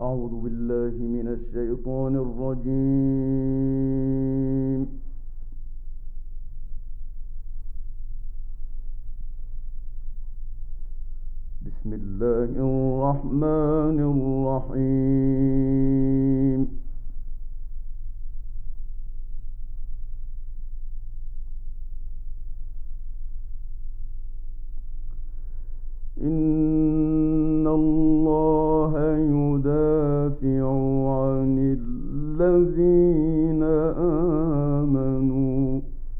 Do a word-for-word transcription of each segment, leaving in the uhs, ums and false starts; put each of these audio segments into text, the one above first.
أعوذ بالله من الشيطان الرجيم. بسم الله الرحمن الرحيم. إن الله يدافع عن الذين آمنوا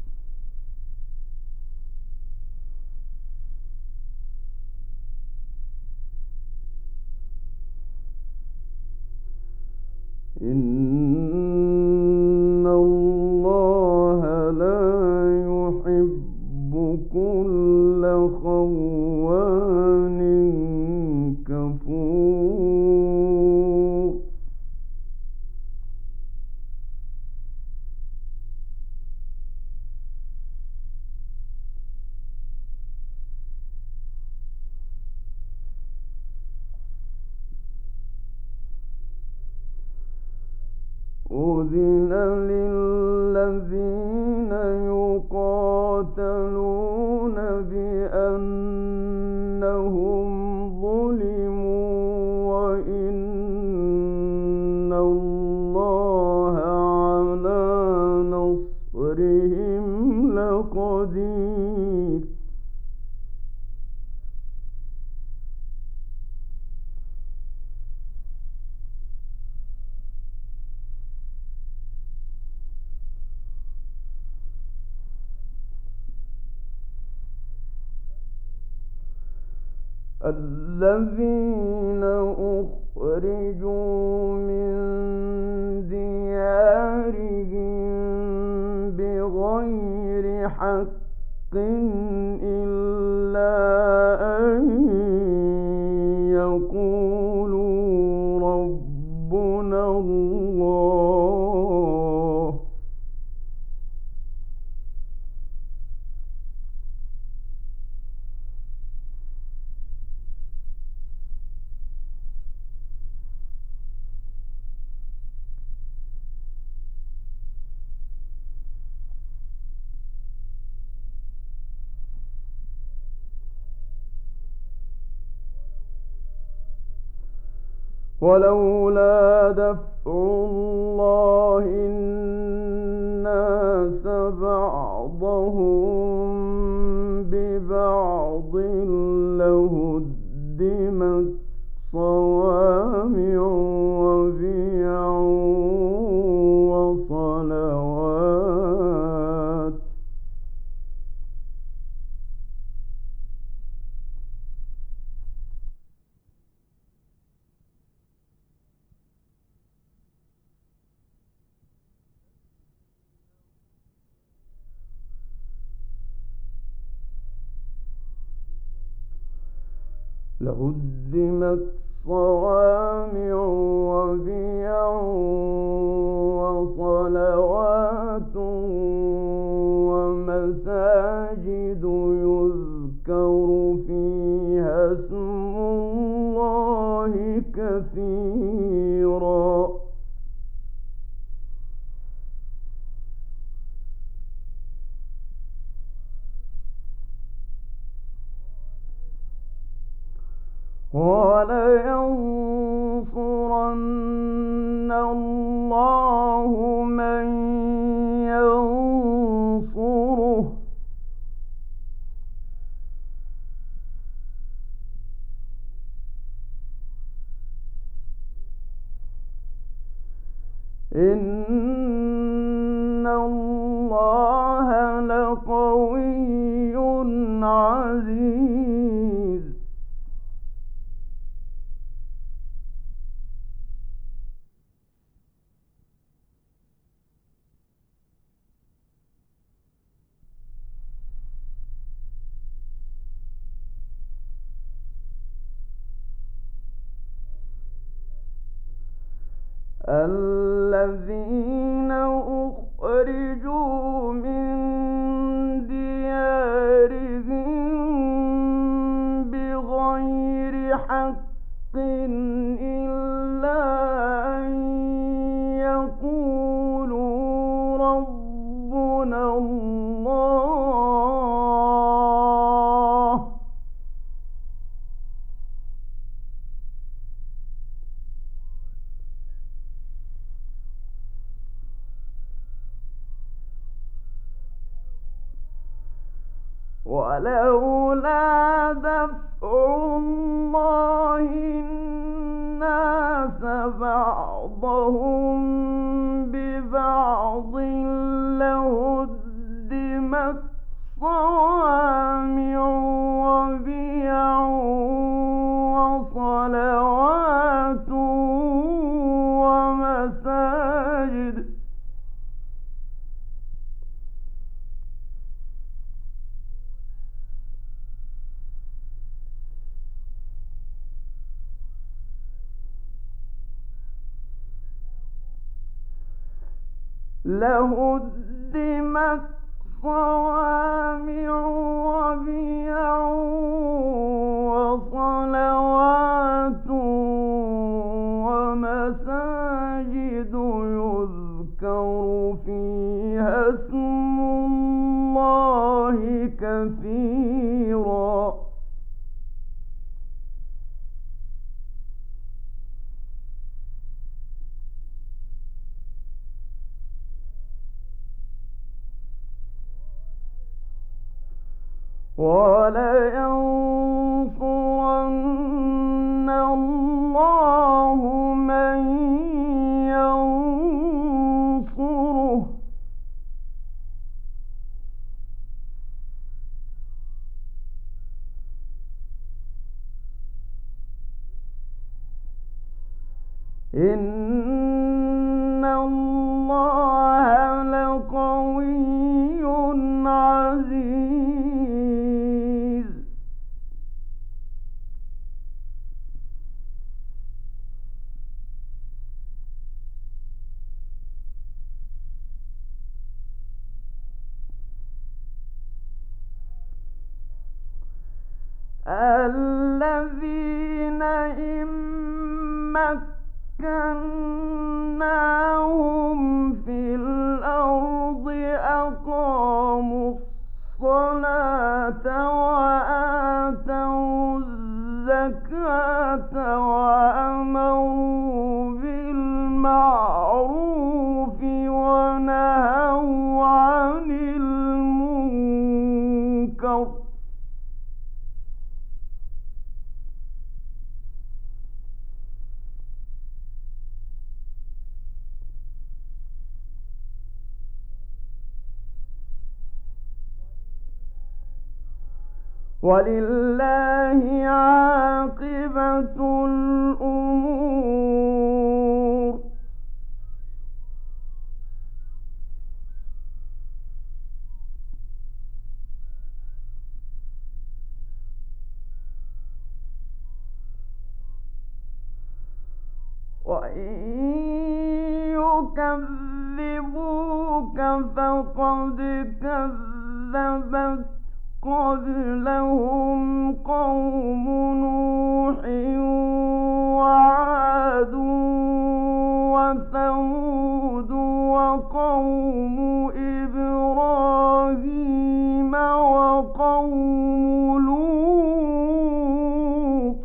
إن الله لا يحب كل خوان كفور. أذن للذين يقاتلون بأنهم ظلموا وإن الله على نصرهم لقدير. الذين أخرجوا من ديارهم بغير حق إلا أن يقولوا ربنا الله ولولا دفع الله الناس بعضهم ببعض لهدمت صوامع وبيع وصلوات لهدمت صوامع وبيع وصلوات ومساجد يذكر فيها اسم الله كثيرا. وَلَيَنصُرَنَّ اللَّهُ مَن يَنصُرُهُ إِنَّ اللَّهَ لَقَوِيٌّ عَزِيزٌ. الذين أخرجوا من ديارهم بغير حق إلا أن يقولوا ربنا الله ولولا دفع الله الناس بعضهم ببعض لهدمت صوامع وبيع وصلوات ومساجد لهدمت صوامع وبيع وصلوات ومساجد يذكر فيها اسم الله كثيرا وَلَيَنصُرَنَّ اللَّهُ مَن يَنصُرُهُ إِنَّ اللَّهَ لَقَوِيٌّ عَزِيزٌ الَّذِينَ إِن مَّكَّنَّاهُمْ فِي الْأَرْضِ أَقَامُوا الصَّلَاةَ وَآتَوُا الزَّكَاةَ وَأَمَرُوا بِالْمَعْرُوفِ وَنَهَوْا عَنِ الْمُنكَرِ وَلِلَّهِ عَاقِبَةُ الْأُمُورِ وَإِن يُكَذِّبُوكَ فَقَدْ كَذَّبَتْ قَبْلَهُمْ قَوْمُ نُوحٍ وَعَادٌ وَثَمُودُ وَقَوْمُ إِبْرَاهِيمَ وَقَوْمُ لُوطٍ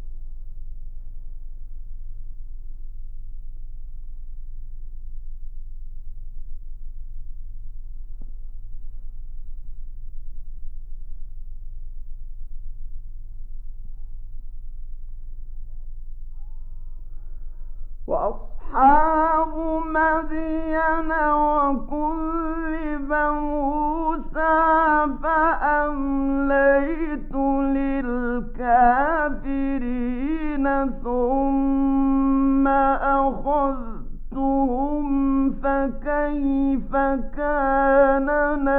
وَأَصْحَابُ مَدْيَنَ وَكُذِّبَ مُوسَىٰ فَأَمْلَيْتُ لِلْكَافِرِينَ ثُمَّ أَخَذْتُهُمْ فَكَيْفَ كَانَ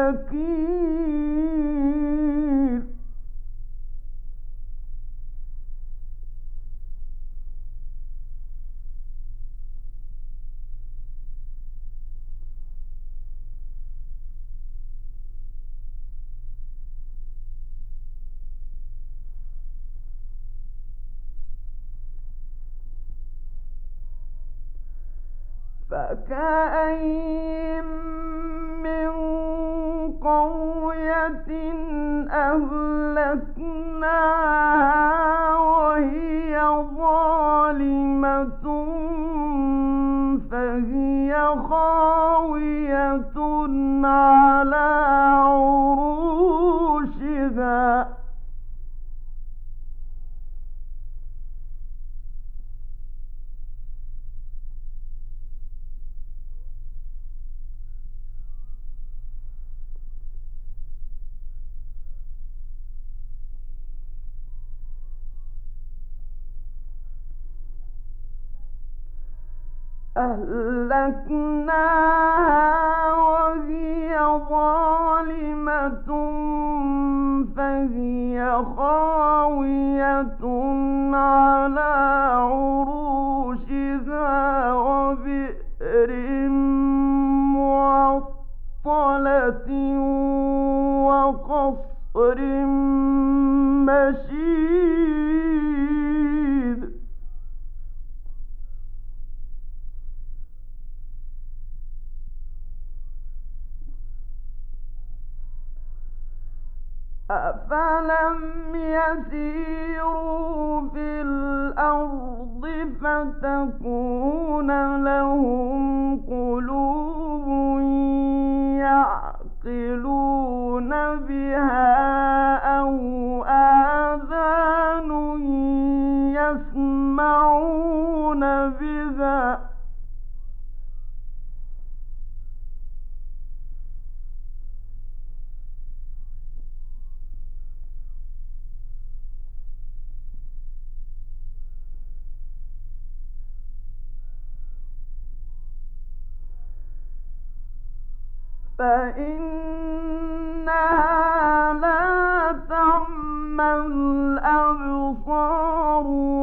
نَكِيرِ فكأين من قرية أهلكناها وهي ظالمة فهي خاوية على عروشها أهلكناها وهي ظالمة فهي خاوية على عروشها وبئر معطلة وقصر مشيد أفلم يسيروا في الأرض فتكون لهم قلوب يعقلون بها أو آذان يسمعون بها فإنها لا تعمى الأبصار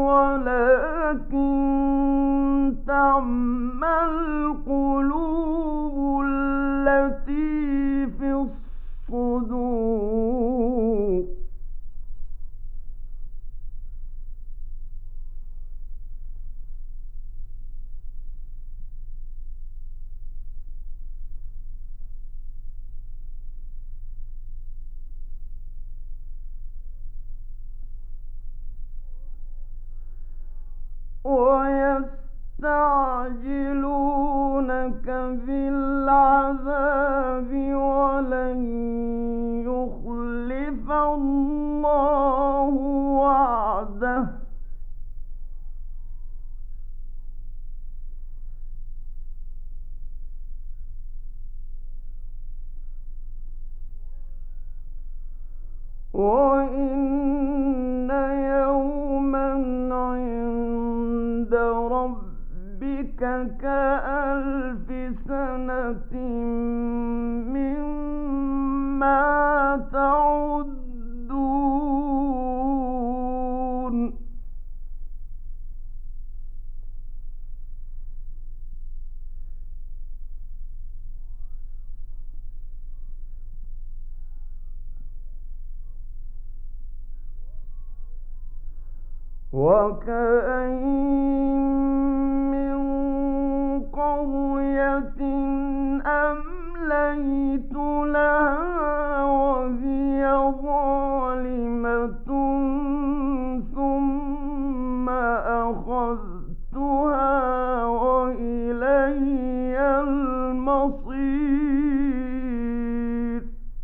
ولكن تعمى القلوب التي في الصدور ويستعجلونك بالعذاب ولن يخلف الله وعده وإن يوما عند ربك كألف سنة مما تعدون وكأين من قرية أمليت لها وهي ظالمة ثم أخذتها وإلي المصير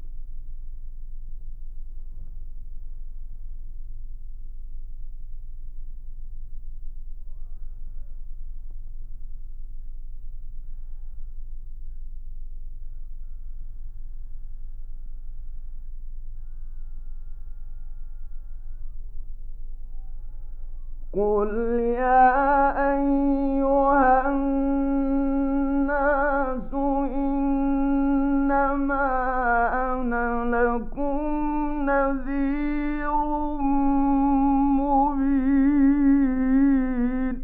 قل يا أيها الناس إنما أنا لكم نذير مبين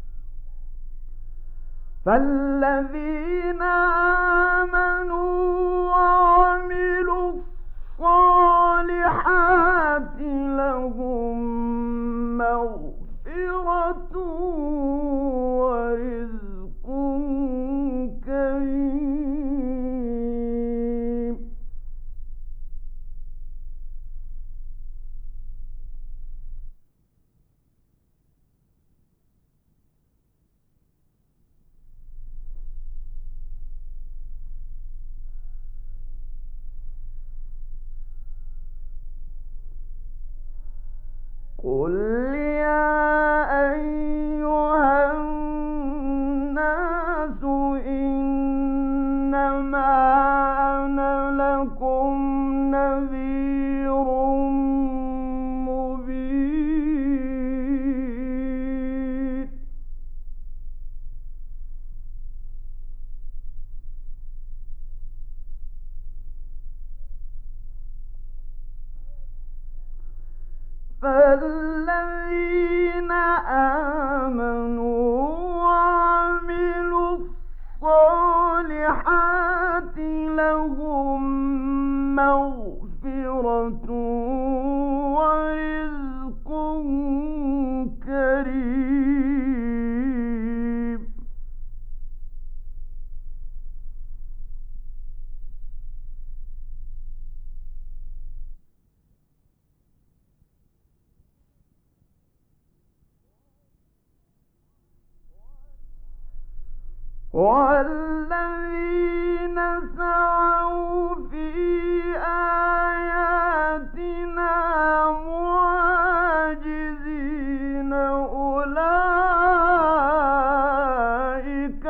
فالذين آمنوا قل يا أيها الناس إنما أنا لكم نذير مبين فالذين آمنوا وعملوا الصالحات لهم مغفرة ورزق كريم والذين سعوا في آياتنا معاجزين أولئك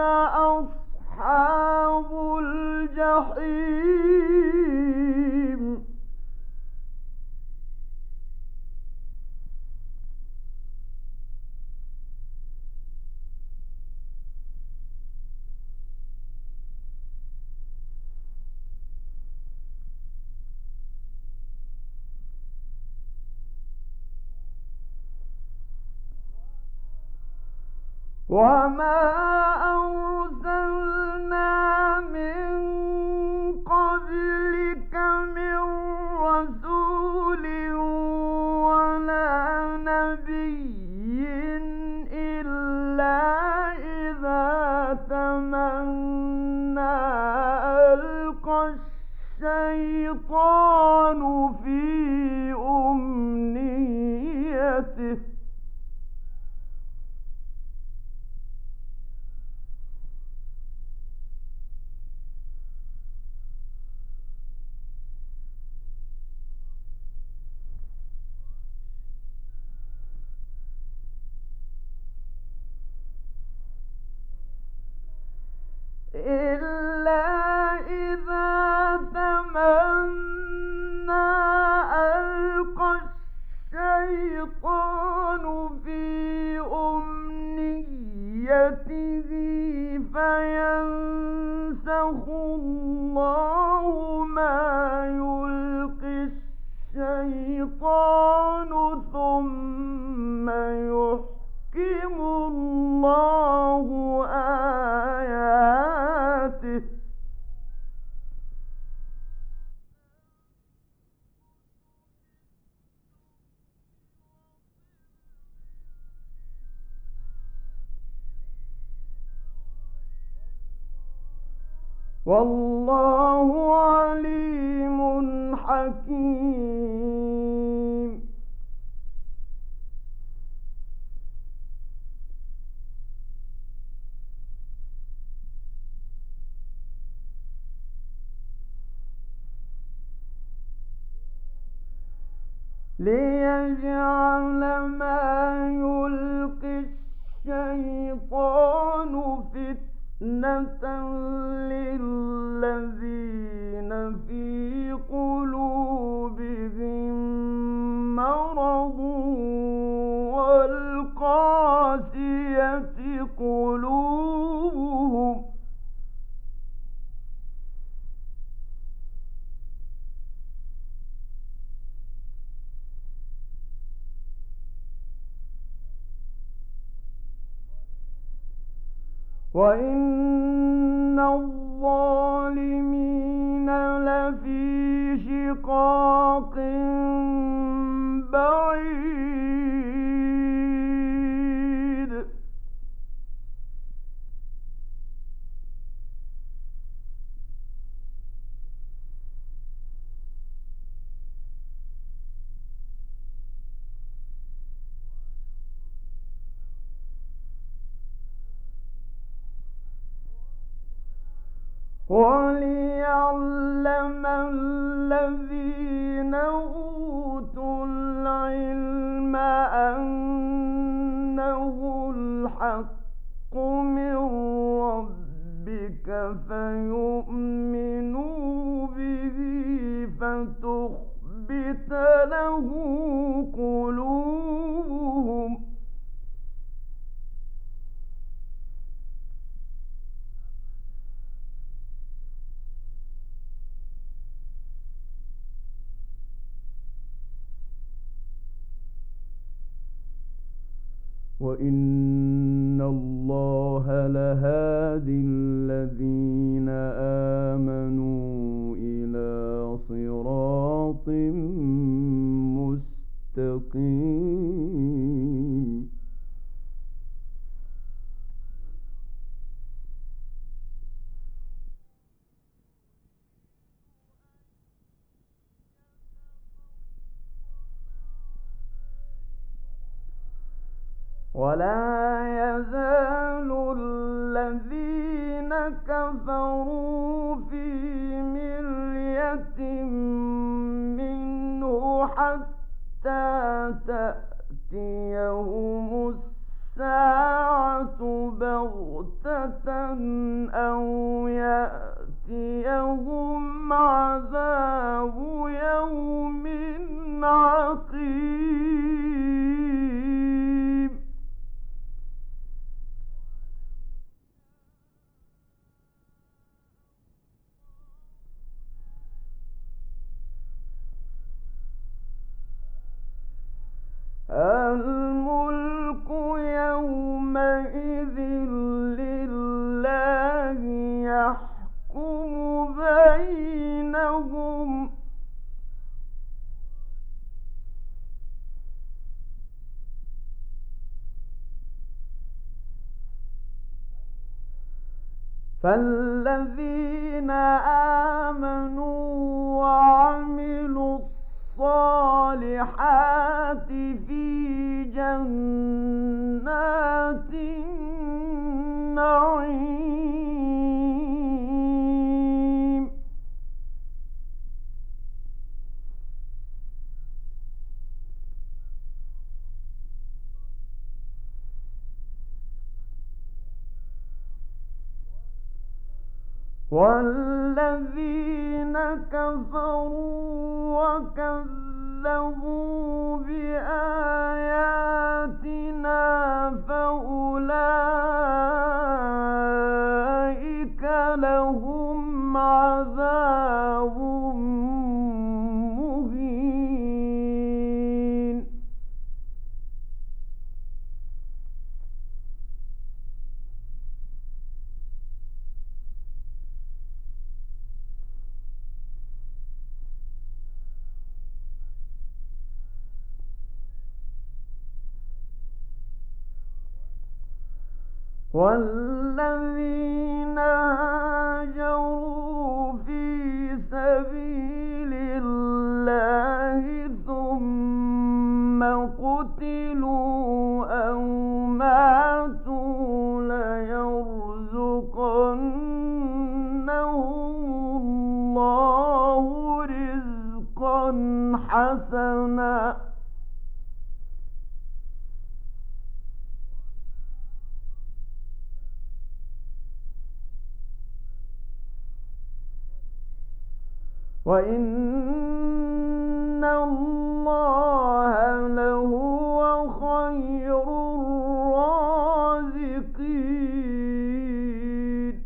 أصحاب الجحيم وما أرسلنا من قبلك من رسول ولا نبي إلا إذا تمنى ألقى الشيطان في أمنيته إلا إذا تمنى ألقى الشيطان في أمنيته فينسخ الله ما يلقي الشيطان ثم يحكم الله آياته والله عليم حكيم ليجعل ما يلقي الشيطان فتنة للذين في قلوبهم مرض والقاسية قلوبهم وإن الظالمين لفي شقاق بعيد وليعلم الذين أوتوا العلم فيؤمنوا به فتخبت له قلوبهم وإن الله لهادي الذين آمنوا إلى صراط مستقيم ولا يزال الذين كفروا في مرية منه حتى تأتيهم الساعة بغتة أو يأتيهم عذاب يوم عقيم الملك يومئذ لله يحكم بينهم فالذين آمنوا وعملوا الصالحات في جنات النعيم والذين كفروا وكذبوا بآياتنا فأولئك لهم عذاب مهين والذين هاجروا في سبيل الله ثم قتلوا أو ماتوا ليرزقنهم الله رزقا حسنا وإن الله لهو خير الرازقين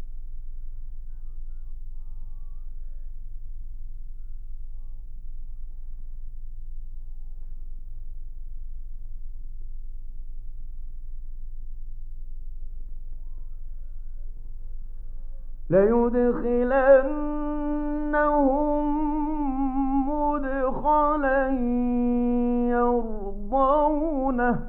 ليدخلنهم مدخلا يرضونه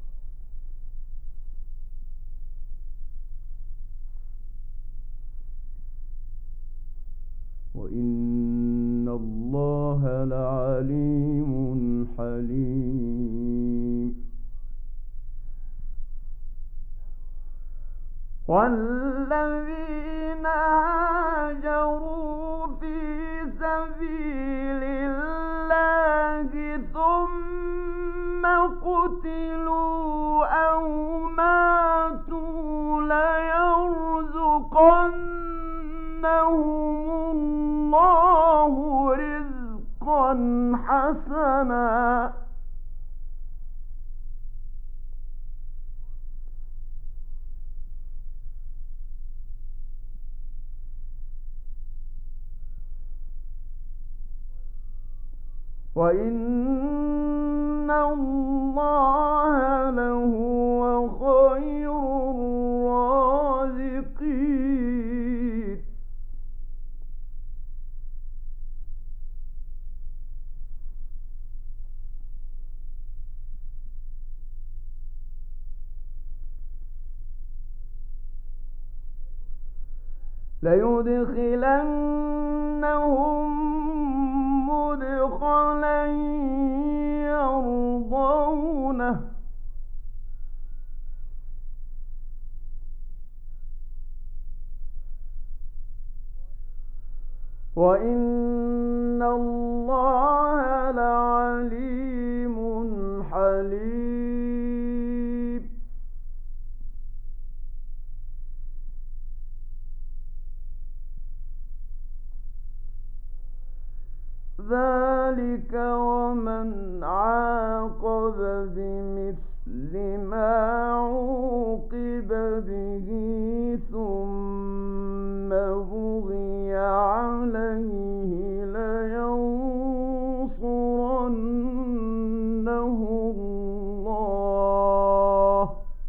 وإن الله لعليم حليم والذين هاجروا في سبيل الله ثم قتلوا أو ماتوا ليرزقنهم وَإِنَّ اللَّهَ لَهُوَ خَيْرُ الرَّازِقِينَ لَيُدْخِلَنَّهُم مُّدْخَلًا يَرْضَوْنَهُ وَإِنَّ اللَّهَ لَعَلِيمٌ حَلِيمٌ ذَلِكَ وَمَنْ عَاقَبَ بِمِثْلِ مَا عُوقِبَ بِهِ ثُمَّ بُغِيَ عَلَيْهِ لَيَنصُرَنَّهُ اللَّهُ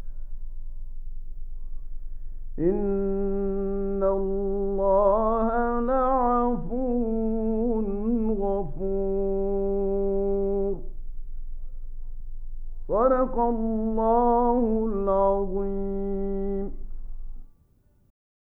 إِنَّ اللَّهَ لَعَفُوٌّ غَفُورٌ صدق الله العظيم.